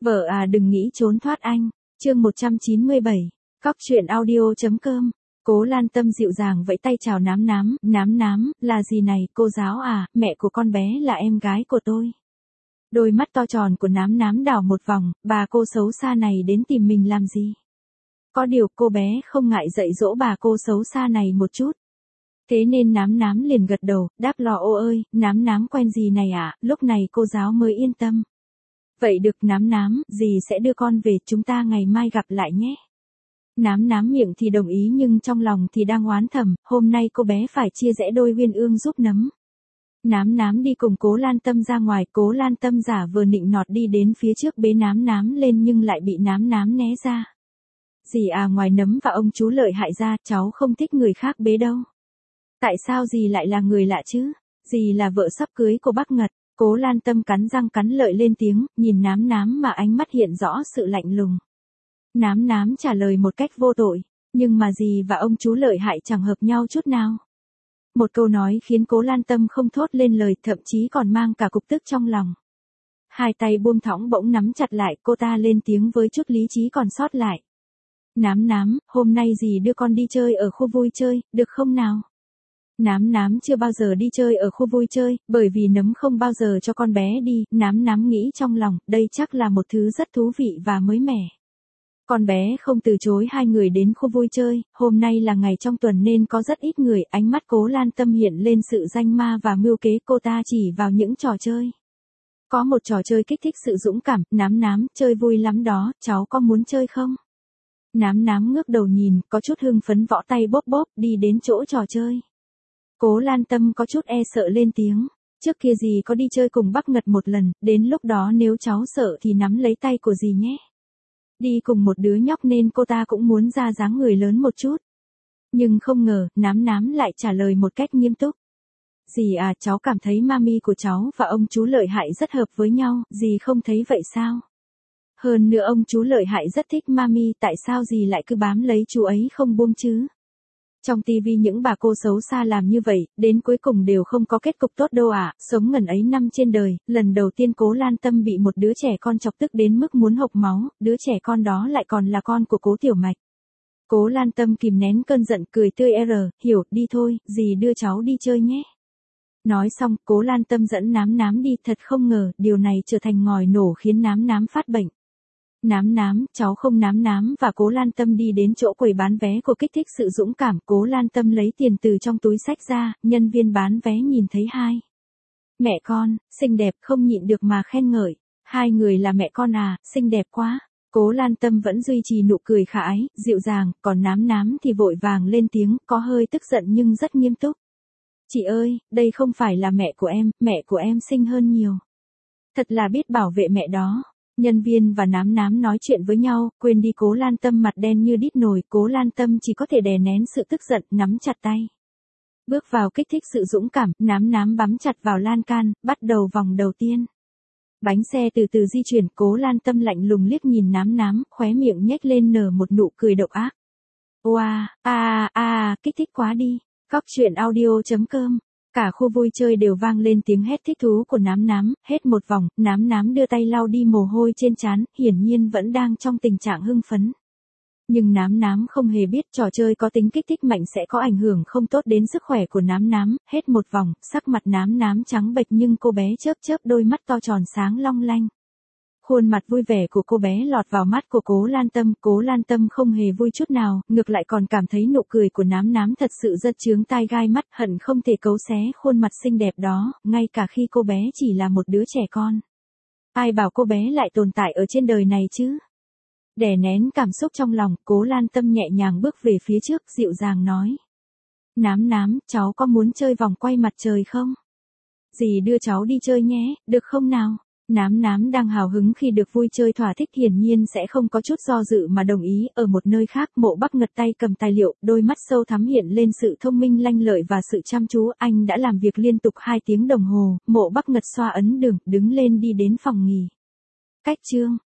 Vợ à đừng nghĩ trốn thoát anh. Chương 197. Cóc truyện audio.com. Cố Lan Tâm dịu dàng vẫy tay chào Nám Nám. Nám Nám, là gì này, cô giáo à, mẹ của con bé là em gái của tôi. Đôi mắt to tròn của Nám Nám đảo một vòng, bà cô xấu xa này đến tìm mình làm gì? Có điều cô bé không ngại dạy dỗ bà cô xấu xa này một chút. Thế nên Nám Nám liền gật đầu, đáp lò ô ơi, Nám Nám quen dì này à, lúc này cô giáo mới yên tâm. Vậy được Nám Nám, dì sẽ đưa con về, chúng ta ngày mai gặp lại nhé. Nám Nám miệng thì đồng ý nhưng trong lòng thì đang oán thầm, hôm nay cô bé phải chia rẽ đôi Uyên Ương giúp nấm. Nám Nám đi cùng Cố Lan Tâm ra ngoài, Cố Lan Tâm giả vờ nịnh nọt đi đến phía trước bế Nám Nám lên nhưng lại bị Nám Nám né ra. Dì à, ngoài nấm và ông chú Lợi hại ra, cháu không thích người khác bế đâu. Tại sao dì lại là người lạ chứ? Dì là vợ sắp cưới của bác Ngật. Cố Lan Tâm cắn răng cắn lợi lên tiếng, nhìn Nám Nám mà ánh mắt hiện rõ sự lạnh lùng. Nám Nám trả lời một cách vô tội, nhưng mà dì và ông chú Lợi hại chẳng hợp nhau chút nào. Một câu nói khiến Cố Lan Tâm không thốt lên lời, thậm chí còn mang cả cục tức trong lòng. Hai tay buông thõng bỗng nắm chặt lại, cô ta lên tiếng với chút lý trí còn sót lại. Nám Nám, hôm nay dì đưa con đi chơi ở khu vui chơi, được không nào? Nám Nám chưa bao giờ đi chơi ở khu vui chơi, bởi vì nấm không bao giờ cho con bé đi, Nám Nám nghĩ trong lòng, đây chắc là một thứ rất thú vị và mới mẻ. Con bé không từ chối hai người đến khu vui chơi, hôm nay là ngày trong tuần nên có rất ít người, ánh mắt Cố Lan Tâm hiện lên sự danh ma và mưu kế, cô ta chỉ vào những trò chơi. Có một trò chơi kích thích sự dũng cảm, Nám Nám, chơi vui lắm đó, cháu có muốn chơi không? Nám Nám ngước đầu nhìn, có chút hưng phấn võ tay bóp bóp, đi đến chỗ trò chơi. Cố Lan Tâm có chút e sợ lên tiếng, trước kia dì có đi chơi cùng bác Ngật một lần, đến lúc đó nếu cháu sợ thì nắm lấy tay của dì nhé. Đi cùng một đứa nhóc nên cô ta cũng muốn ra dáng người lớn một chút. Nhưng không ngờ, Nám Nám lại trả lời một cách nghiêm túc. Dì à, cháu cảm thấy mami của cháu và ông chú Lợi hại rất hợp với nhau, dì không thấy vậy sao? Hơn nữa ông chú Lợi hại rất thích mami, tại sao dì lại cứ bám lấy chú ấy không buông chứ? Trong tivi những bà cô xấu xa làm như vậy, đến cuối cùng đều không có kết cục tốt đâu ạ, sống ngần ấy năm trên đời, lần đầu tiên Cố Lan Tâm bị một đứa trẻ con chọc tức đến mức muốn hộc máu, đứa trẻ con đó lại còn là con của Cố Tiểu Mạch. Cố Lan Tâm kìm nén cơn giận cười tươi hiểu, đi thôi, dì đưa cháu đi chơi nhé. Nói xong, Cố Lan Tâm dẫn Nám Nám đi, thật không ngờ, điều này trở thành ngòi nổ khiến Nám Nám phát bệnh. Nám Nám, cháu không. Nám Nám và Cố Lan Tâm đi đến chỗ quầy bán vé của kích thích sự dũng cảm, Cố Lan Tâm lấy tiền từ trong túi xách ra, nhân viên bán vé nhìn thấy hai mẹ con, xinh đẹp không nhịn được mà khen ngợi, hai người là mẹ con à, xinh đẹp quá. Cố Lan Tâm vẫn duy trì nụ cười khả ái, dịu dàng, còn Nám Nám thì vội vàng lên tiếng, có hơi tức giận nhưng rất nghiêm túc. Chị ơi, đây không phải là mẹ của em xinh hơn nhiều. Thật là biết bảo vệ mẹ đó. Nhân viên và Nám Nám nói chuyện với nhau, quên đi Cố Lan Tâm mặt đen như đít nồi, Cố Lan Tâm chỉ có thể đè nén sự tức giận, nắm chặt tay. Bước vào kích thích sự dũng cảm, Nám Nám bám chặt vào lan can, bắt đầu vòng đầu tiên. Bánh xe từ từ di chuyển, Cố Lan Tâm lạnh lùng liếc nhìn Nám Nám, khóe miệng nhếch lên nở một nụ cười độc ác. Oa, kích thích quá đi. Cóc truyện audio.com. Cả khu vui chơi đều vang lên tiếng hét thích thú của Nám Nám, hết một vòng, Nám Nám đưa tay lau đi mồ hôi trên trán, hiển nhiên vẫn đang trong tình trạng hưng phấn. Nhưng Nám Nám không hề biết trò chơi có tính kích thích mạnh sẽ có ảnh hưởng không tốt đến sức khỏe của Nám Nám, hết một vòng, sắc mặt Nám Nám trắng bệch nhưng cô bé chớp chớp đôi mắt to tròn sáng long lanh. Khuôn mặt vui vẻ của cô bé lọt vào mắt của Cố Lan Tâm không hề vui chút nào, ngược lại còn cảm thấy nụ cười của Nám Nám thật sự rất chướng tai gai mắt, hận không thể cấu xé khuôn mặt xinh đẹp đó, ngay cả khi cô bé chỉ là một đứa trẻ con. Ai bảo cô bé lại tồn tại ở trên đời này chứ? Đè nén cảm xúc trong lòng, Cố Lan Tâm nhẹ nhàng bước về phía trước, dịu dàng nói. Nám Nám, cháu có muốn chơi vòng quay mặt trời không? Dì đưa cháu đi chơi nhé, được không nào? Nám Nám đang hào hứng khi được vui chơi thỏa thích, hiển nhiên sẽ không có chút do dự mà đồng ý. Ở một nơi khác, Mộ Bắc Ngật tay cầm tài liệu, đôi mắt sâu thắm hiện lên sự thông minh lanh lợi và sự chăm chú, anh đã làm việc liên tục 2 tiếng đồng hồ, Mộ Bắc Ngật xoa ấn đường, đứng lên đi đến phòng nghỉ. Cách chương